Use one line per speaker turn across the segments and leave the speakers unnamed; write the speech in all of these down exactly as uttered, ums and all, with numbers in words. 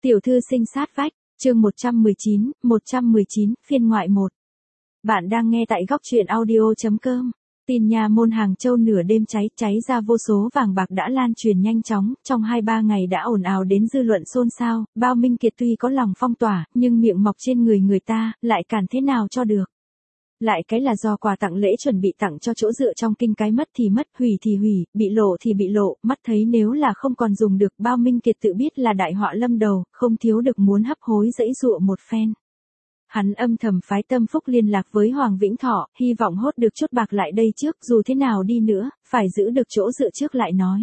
Tiểu thư sinh sát vách, chương một trăm mười chín, một trăm mười chín, phiên ngoại một. Bạn đang nghe tại góc truyện audio.com. Tin nhà môn Hàng Châu nửa đêm cháy, cháy ra vô số vàng bạc đã lan truyền nhanh chóng, trong hai ba ngày đã ồn ào đến dư luận xôn xao, Bao Minh Kiệt tuy có lòng phong tỏa, nhưng miệng mọc trên người người ta, lại cản thế nào cho được. Lại cái là do quà tặng lễ chuẩn bị tặng cho chỗ dựa trong kinh cái mất thì mất, hủy thì hủy, bị lộ thì bị lộ, mắt thấy nếu là không còn dùng được, Bao Minh Kiệt tự biết là đại họa lâm đầu, không thiếu được muốn hấp hối dãy dụa một phen. Hắn âm thầm phái Tâm Phúc liên lạc với Hoàng Vĩnh Thọ, hy vọng hốt được chút bạc lại đây trước, dù thế nào đi nữa, phải giữ được chỗ dựa trước lại nói.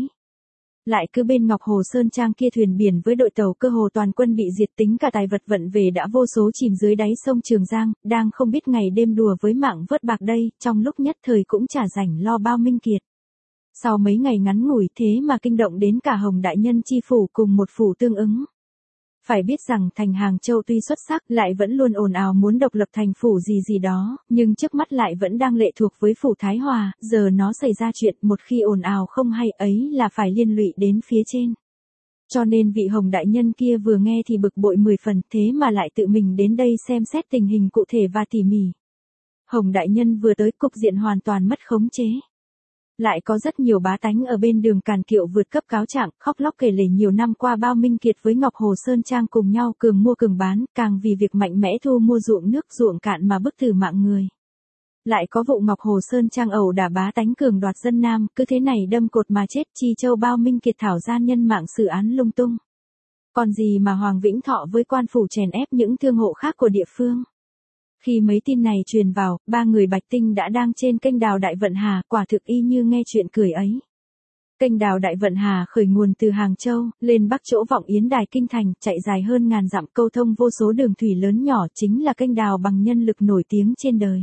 Lại cứ bên Ngọc Hồ Sơn Trang kia thuyền biển với đội tàu cơ hồ toàn quân bị diệt, tính cả tài vật vận về đã vô số chìm dưới đáy sông Trường Giang, đang không biết ngày đêm đùa với mạng vớt bạc đây, trong lúc nhất thời cũng chả rảnh lo Bao Minh Kiệt. Sau mấy ngày ngắn ngủi thế mà kinh động đến cả Hồng Đại Nhân chi phủ cùng một phủ tương ứng. Phải biết rằng thành Hàng Châu tuy xuất sắc lại vẫn luôn ồn ào muốn độc lập thành phủ gì gì đó, nhưng trước mắt lại vẫn đang lệ thuộc với phủ Thái Hòa, giờ nó xảy ra chuyện một khi ồn ào không hay ấy là phải liên lụy đến phía trên. Cho nên vị Hồng Đại Nhân kia vừa nghe thì bực bội mười phần, thế mà lại tự mình đến đây xem xét tình hình cụ thể và tỉ mỉ. Hồng Đại Nhân vừa tới cục diện hoàn toàn mất khống chế. Lại có rất nhiều bá tánh ở bên đường càn kiệu vượt cấp cáo trạng, khóc lóc kể lể nhiều năm qua Bao Minh Kiệt với Ngọc Hồ Sơn Trang cùng nhau cường mua cường bán, càng vì việc mạnh mẽ thu mua ruộng nước ruộng cạn mà bức tử mạng người. Lại có vụ Ngọc Hồ Sơn Trang ẩu đả bá tánh cường đoạt dân nam, cứ thế này đâm cột mà chết, chi châu Bao Minh Kiệt thảo gian nhân mạng xử án lung tung. Còn gì mà Hoàng Vĩnh Thọ với quan phủ chèn ép những thương hộ khác của địa phương. Khi mấy tin này truyền vào, ba người Bạch Tinh đã đang trên kênh đào Đại Vận Hà, quả thực y như nghe chuyện cười ấy. Kênh đào Đại Vận Hà khởi nguồn từ Hàng Châu, lên bắc chỗ Vọng Yến Đài Kinh Thành, chạy dài hơn ngàn dặm, câu thông vô số đường thủy lớn nhỏ, chính là kênh đào bằng nhân lực nổi tiếng trên đời.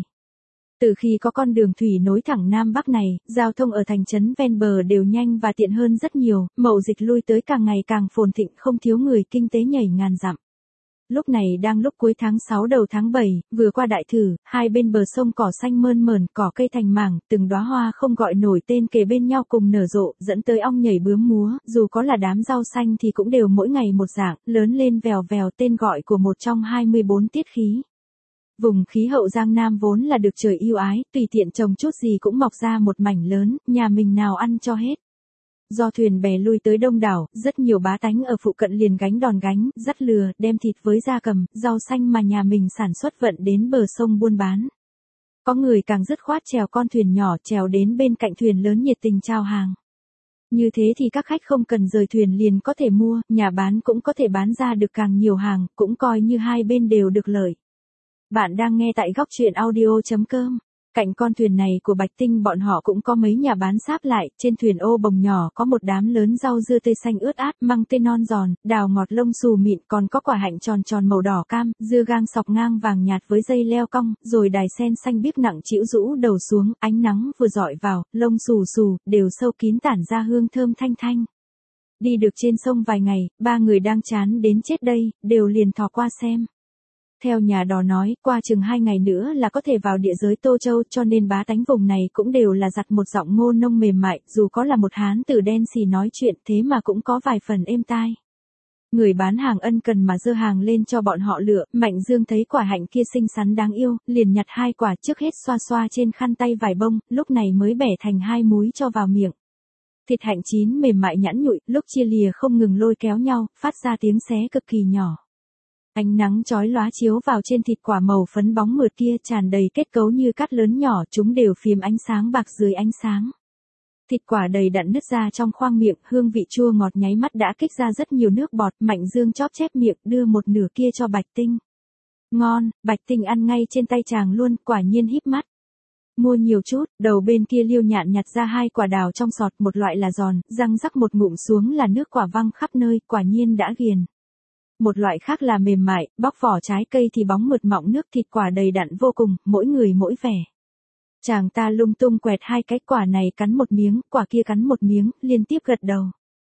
Từ khi có con đường thủy nối thẳng Nam Bắc này, giao thông ở thành trấn ven bờ đều nhanh và tiện hơn rất nhiều, mậu dịch lui tới càng ngày càng phồn thịnh, không thiếu người, kinh tế nhảy ngàn dặm. Lúc này đang lúc cuối tháng sáu đầu tháng bảy, vừa qua đại thử, hai bên bờ sông cỏ xanh mơn mởn, cỏ cây thành mảng, từng đóa hoa không gọi nổi tên kề bên nhau cùng nở rộ, dẫn tới ong nhảy bướm múa, dù có là đám rau xanh thì cũng đều mỗi ngày một dạng, lớn lên vèo vèo, tên gọi của một trong hai mươi bốn tiết khí. Vùng khí hậu Giang Nam vốn là được trời yêu ái, tùy tiện trồng chút gì cũng mọc ra một mảnh lớn, nhà mình nào ăn cho hết. Do thuyền bè lui tới đông đảo, rất nhiều bá tánh ở phụ cận liền gánh đòn gánh, dắt lừa, đem thịt với gia cầm, rau xanh mà nhà mình sản xuất vận đến bờ sông buôn bán. Có người càng dứt khoát trèo con thuyền nhỏ trèo đến bên cạnh thuyền lớn nhiệt tình trao hàng. Như thế thì các khách không cần rời thuyền liền có thể mua, nhà bán cũng có thể bán ra được càng nhiều hàng, cũng coi như hai bên đều được lợi. Bạn đang nghe tại góc truyện audio.com. Cạnh con thuyền này của Bạch Tinh bọn họ cũng có mấy nhà bán sáp lại, trên thuyền ô bồng nhỏ có một đám lớn rau dưa tươi xanh ướt át, măng tươi non giòn, đào ngọt lông xù mịn, còn có quả hạnh tròn tròn màu đỏ cam, dưa gang sọc ngang vàng nhạt với dây leo cong, rồi đài sen xanh biếc nặng trĩu rũ đầu xuống, ánh nắng vừa dọi vào, lông xù xù, đều sâu kín tản ra hương thơm thanh thanh. Đi được trên sông vài ngày, ba người đang chán đến chết đây, đều liền thò qua xem. Theo nhà đò nói, qua chừng hai ngày nữa là có thể vào địa giới Tô Châu, cho nên bá tánh vùng này cũng đều là giặt một giọng ngô nông mềm mại, dù có là một hán tử đen xì nói chuyện thế mà cũng có vài phần êm tai. Người bán hàng ân cần mà dơ hàng lên cho bọn họ lựa, Mạnh Dương thấy quả hạnh kia xinh xắn đáng yêu, liền nhặt hai quả, trước hết xoa xoa trên khăn tay vải bông, lúc này mới bẻ thành hai múi cho vào miệng. Thịt hạnh chín mềm mại nhẵn nhụi, lúc chia lìa không ngừng lôi kéo nhau, phát ra tiếng xé cực kỳ nhỏ. Ánh nắng chói lóa chiếu vào trên thịt quả màu phấn bóng mượt kia, tràn đầy kết cấu như cát lớn nhỏ, chúng đều phiếm ánh sáng bạc dưới ánh sáng. Thịt quả đầy đặn nứt ra trong khoang miệng, hương vị chua ngọt nháy mắt đã kích ra rất nhiều nước bọt, Mạnh Dương chóp chép miệng, đưa một nửa kia cho Bạch Tinh. Ngon, Bạch Tinh ăn ngay trên tay chàng luôn, quả nhiên híp mắt. Mua nhiều chút, đầu bên kia Liêu Nhạn nhặt ra hai quả đào trong sọt, một loại là giòn, răng rắc một ngụm xuống là nước quả văng khắp nơi, quả nhiên đã ghiền. Một loại khác là mềm mại, bóc vỏ trái cây thì bóng mượt mọng nước, thịt quả đầy đặn vô cùng, mỗi người mỗi vẻ. Chàng ta lung tung quẹt hai cái, quả này cắn một miếng, quả kia cắn một miếng, liên tiếp gật đầu.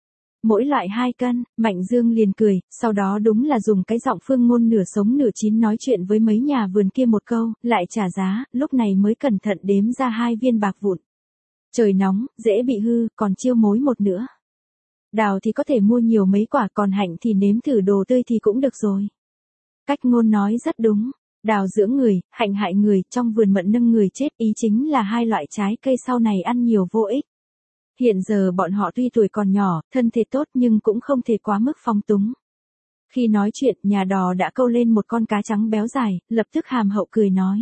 Mỗi loại hai cân, Mạnh Dương liền cười, sau đó đúng là dùng cái giọng phương ngôn nửa sống nửa chín nói chuyện với mấy nhà vườn kia một câu, lại trả giá, lúc này mới cẩn thận đếm ra hai viên bạc vụn. Trời nóng, dễ bị hư, còn chiêu mối một nữa. Đào thì có thể mua nhiều mấy quả, còn hạnh thì nếm thử đồ tươi thì cũng được rồi. Cách ngôn nói rất đúng. Đào dưỡng người, hạnh hại người, trong vườn mận nâng người chết, ý chính là hai loại trái cây sau này ăn nhiều vô ích. Hiện giờ bọn họ tuy tuổi còn nhỏ, thân thể tốt nhưng cũng không thể quá mức phóng túng. Khi nói chuyện, nhà đò đã câu lên một con cá trắng béo dài, lập tức hàm hậu cười nói.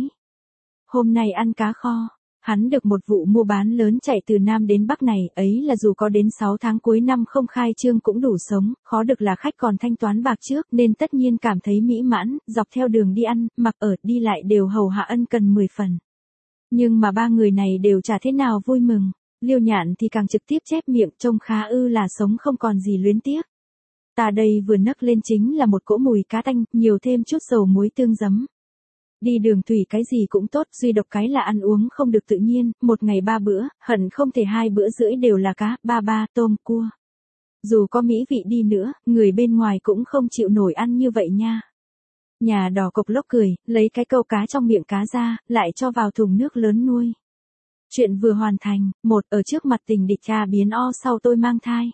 Hôm nay ăn cá kho. Hắn được một vụ mua bán lớn chạy từ Nam đến Bắc này, ấy là dù có đến sáu tháng cuối năm không khai trương cũng đủ sống, khó được là khách còn thanh toán bạc trước nên tất nhiên cảm thấy mỹ mãn, dọc theo đường đi ăn, mặc ở, đi lại đều hầu hạ ân cần mười phần. Nhưng mà ba người này đều chả thế nào vui mừng, Liêu Nhạn thì càng trực tiếp chép miệng, trông khá ư là sống không còn gì luyến tiếc. Ta đây vừa nấc lên chính là một cỗ mùi cá tanh, nhiều thêm chút dầu muối tương giấm. Đi đường thủy cái gì cũng tốt, duy độc cái là ăn uống không được tự nhiên, một ngày ba bữa, hận không thể hai bữa rưỡi đều là cá, ba ba, tôm, cua. Dù có mỹ vị đi nữa, người bên ngoài cũng không chịu nổi ăn như vậy nha. Nhà đò cộc lốc cười, lấy cái câu cá trong miệng cá ra, lại cho vào thùng nước lớn nuôi. Chuyện vừa hoàn thành, một, ở trước mặt tình địch cha biến o sau tôi mang thai.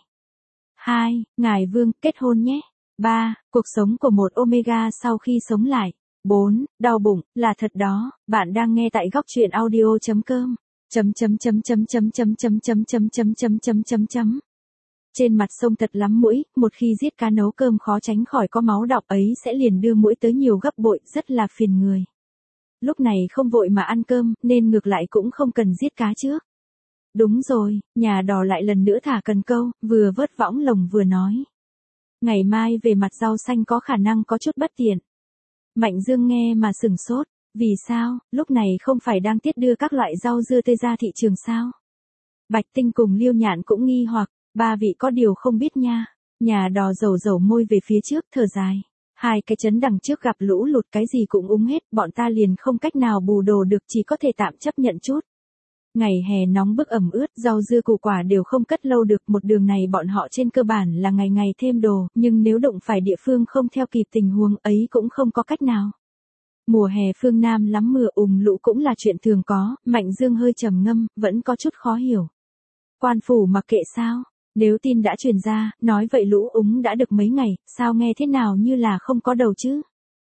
Hai, ngài Vương, kết hôn nhé. Ba, cuộc sống của một Omega sau khi sống lại. Bốn, đau bụng, là thật đó, bạn đang nghe tại góc truyện audio chấm com. Chấm chấm chấm chấm chấm chấm chấm chấm chấm chấm chấm chấm chấm chấm. Trên mặt sông thật lắm muỗi, một khi giết cá nấu cơm khó tránh khỏi có máu đọng ấy sẽ liền đưa muỗi tới nhiều gấp bội, rất là phiền người. Lúc này không vội mà ăn cơm, nên ngược lại cũng không cần giết cá trước. Đúng rồi, nhà đò lại lần nữa thả cần câu, vừa vớt võng lồng vừa nói. Ngày mai về mặt rau xanh có khả năng có chút bất tiện. Mạnh Dương nghe mà sửng sốt, vì sao, lúc này không phải đang tiết đưa các loại rau dưa tươi ra thị trường sao? Bạch Tinh cùng Liêu Nhạn cũng nghi hoặc, ba vị có điều không biết nha. Nhà đò dầu dầu môi về phía trước, thở dài. Hai cái chấn đằng trước gặp lũ lụt cái gì cũng úng hết, bọn ta liền không cách nào bù đồ được, chỉ có thể tạm chấp nhận chút. Ngày hè nóng bức ẩm ướt, rau dưa củ quả đều không cất lâu được, một đường này bọn họ trên cơ bản là ngày ngày thêm đồ, nhưng nếu đụng phải địa phương không theo kịp tình huống ấy cũng không có cách nào. Mùa hè phương Nam lắm mưa ùm lũ cũng là chuyện thường có, Mạnh Dương hơi trầm ngâm, vẫn có chút khó hiểu. Quan phủ mặc kệ sao? Nếu tin đã truyền ra, nói vậy lũ úng đã được mấy ngày, sao nghe thế nào như là không có đầu chứ?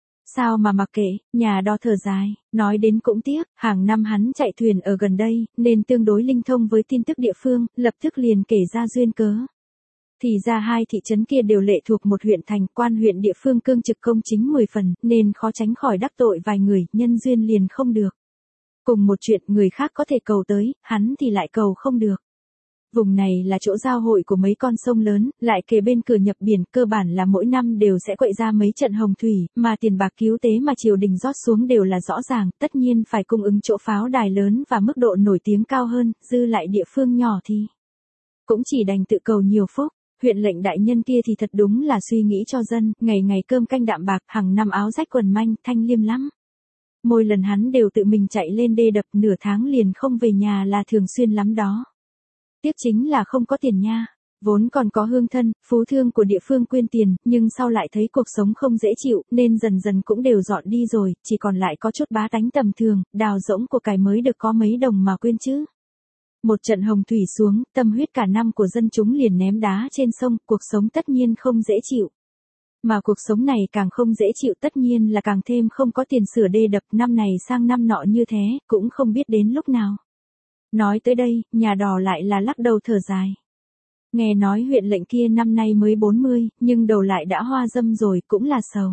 Sao mà mặc kệ, nhà đò thở dài, nói đến cũng tiếc, hàng năm hắn chạy thuyền ở gần đây, nên tương đối linh thông với tin tức địa phương, lập tức liền kể ra duyên cớ. Thì ra hai thị trấn kia đều lệ thuộc một huyện thành, quan huyện địa phương cương trực công chính mười phần, nên khó tránh khỏi đắc tội vài người, nhân duyên liền không được. Cùng một chuyện người khác có thể cầu tới, hắn thì lại cầu không được. Vùng này là chỗ giao hội của mấy con sông lớn, lại kề bên cửa nhập biển, cơ bản là mỗi năm đều sẽ quậy ra mấy trận hồng thủy, mà tiền bạc cứu tế mà triều đình rót xuống đều là rõ ràng, tất nhiên phải cung ứng chỗ pháo đài lớn và mức độ nổi tiếng cao hơn, dư lại địa phương nhỏ thì cũng chỉ đành tự cầu nhiều phúc. Huyện lệnh đại nhân kia thì thật đúng là suy nghĩ cho dân, ngày ngày cơm canh đạm bạc, hàng năm áo rách quần manh, thanh liêm lắm. Mỗi lần hắn đều tự mình chạy lên đê đập, nửa tháng liền không về nhà là thường xuyên lắm đó. Tiếc chính là không có tiền nha, vốn còn có hương thân, phú thương của địa phương quyên tiền, nhưng sau lại thấy cuộc sống không dễ chịu, nên dần dần cũng đều dọn đi rồi, chỉ còn lại có chút bá tánh tầm thường, đào rỗng của cải mới được có mấy đồng mà quyên chứ. Một trận hồng thủy xuống, tâm huyết cả năm của dân chúng liền ném đá trên sông, cuộc sống tất nhiên không dễ chịu. Mà cuộc sống này càng không dễ chịu tất nhiên là càng thêm không có tiền sửa đê đập, năm này sang năm nọ như thế, cũng không biết đến lúc nào. Nói tới đây, nhà đò lại là lắc đầu thở dài. Nghe nói huyện lệnh kia năm nay mới bốn mươi, nhưng đầu lại đã hoa dâm rồi, cũng là sầu.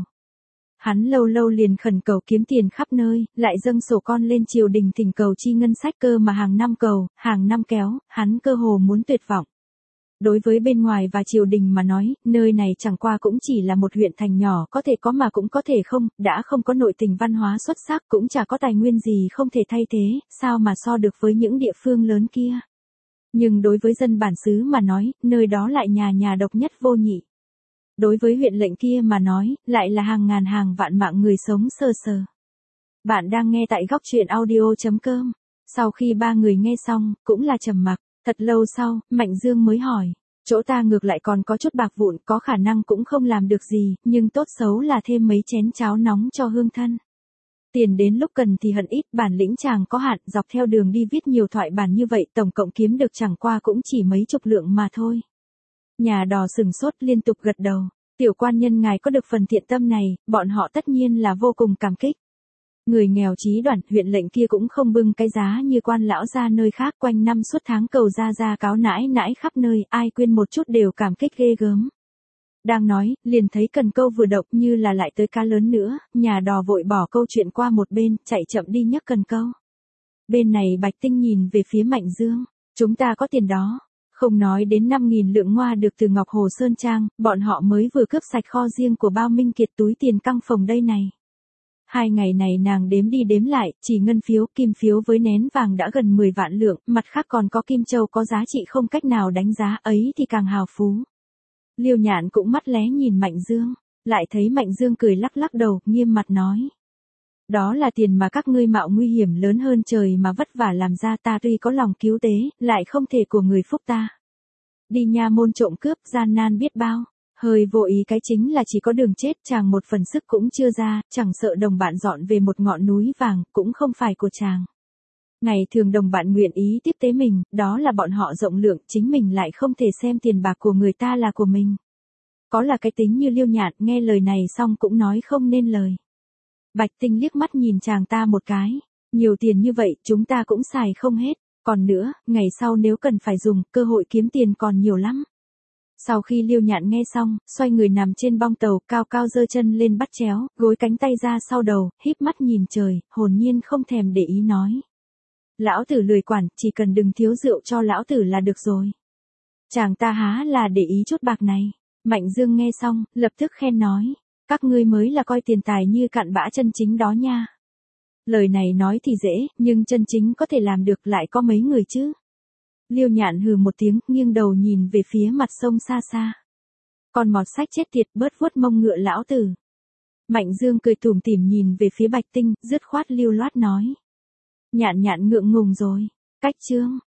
Hắn lâu lâu liền khẩn cầu kiếm tiền khắp nơi, lại dâng sổ con lên triều đình thỉnh cầu chi ngân sách cơ mà hàng năm cầu, hàng năm kéo, hắn cơ hồ muốn tuyệt vọng. Đối với bên ngoài và triều đình mà nói, nơi này chẳng qua cũng chỉ là một huyện thành nhỏ, có thể có mà cũng có thể không, đã không có nội tình văn hóa xuất sắc, cũng chả có tài nguyên gì không thể thay thế, sao mà so được với những địa phương lớn kia. Nhưng đối với dân bản xứ mà nói, nơi đó lại nhà nhà độc nhất vô nhị. Đối với huyện lệnh kia mà nói, lại là hàng ngàn hàng vạn mạng người sống sơ sờ. Bạn đang nghe tại góc truyện audio chấm com. Sau khi ba người nghe xong, cũng là trầm mặc. Thật lâu sau, Mạnh Dương mới hỏi, chỗ ta ngược lại còn có chút bạc vụn, có khả năng cũng không làm được gì, nhưng tốt xấu là thêm mấy chén cháo nóng cho hương thân. Tiền đến lúc cần thì hận ít, bản lĩnh chàng có hạn, dọc theo đường đi viết nhiều thoại bản như vậy, tổng cộng kiếm được chẳng qua cũng chỉ mấy chục lượng mà thôi. Nhà đò sừng sốt liên tục gật đầu. Tiểu quan nhân ngài có được phần thiện tâm này, bọn họ tất nhiên là vô cùng cảm kích. Người nghèo trí đoản huyện lệnh kia cũng không bưng cái giá như quan lão ra nơi khác, quanh năm suốt tháng cầu ra ra cáo nãi nãi khắp nơi, ai quên một chút đều cảm kích ghê gớm. Đang nói, liền thấy cần câu vừa động như là lại tới cá lớn nữa, nhà đò vội bỏ câu chuyện qua một bên, chạy chậm đi nhấc cần câu. Bên này Bạch Tinh nhìn về phía Mạnh Dương, chúng ta có tiền đó. Không nói đến năm nghìn lượng ngoa được từ Ngọc Hồ Sơn Trang, bọn họ mới vừa cướp sạch kho riêng của Bao Minh Kiệt túi tiền căng phòng đây này. Hai ngày này nàng đếm đi đếm lại, chỉ ngân phiếu, kim phiếu với nén vàng đã gần mười vạn lượng, mặt khác còn có kim châu có giá trị không cách nào đánh giá, ấy thì càng hào phú. Liêu Nhạn cũng mắt lé nhìn Mạnh Dương, lại thấy Mạnh Dương cười lắc lắc đầu, nghiêm mặt nói. Đó là tiền mà các ngươi mạo nguy hiểm lớn hơn trời mà vất vả làm ra, ta tuy có lòng cứu tế, lại không thể của người phúc ta. Đi nha môn trộm cướp, gian nan biết bao. Hơi vô ý cái chính là chỉ có đường chết, chàng một phần sức cũng chưa ra, chẳng sợ đồng bạn dọn về một ngọn núi vàng, cũng không phải của chàng. Ngày thường đồng bạn nguyện ý tiếp tế mình, đó là bọn họ rộng lượng, chính mình lại không thể xem tiền bạc của người ta là của mình. Có là cái tính như Liêu Nhạn, nghe lời này xong cũng nói không nên lời. Bạch Tinh liếc mắt nhìn chàng ta một cái, nhiều tiền như vậy chúng ta cũng xài không hết, còn nữa, ngày sau nếu cần phải dùng, cơ hội kiếm tiền còn nhiều lắm. Sau khi Liêu Nhạn nghe xong, xoay người nằm trên bong tàu, cao cao giơ chân lên bắt chéo, gối cánh tay ra sau đầu, híp mắt nhìn trời, hồn nhiên không thèm để ý nói. Lão tử lười quản, chỉ cần đừng thiếu rượu cho lão tử là được rồi. Chàng ta há là để ý chút bạc này. Mạnh Dương nghe xong, lập tức khen nói. Các ngươi mới là coi tiền tài như cặn bã, chân chính đó nha. Lời này nói thì dễ, nhưng chân chính có thể làm được lại có mấy người chứ. Liêu Nhạn hừ một tiếng, nghiêng đầu nhìn về phía mặt sông xa xa. Còn mọt sách chết tiệt, bớt vuốt mông ngựa lão tử. Mạnh Dương cười tủm tỉm nhìn về phía Bạch Tinh, dứt khoát lưu loát nói. Nhạn Nhạn ngượng ngùng rồi. Cách chương.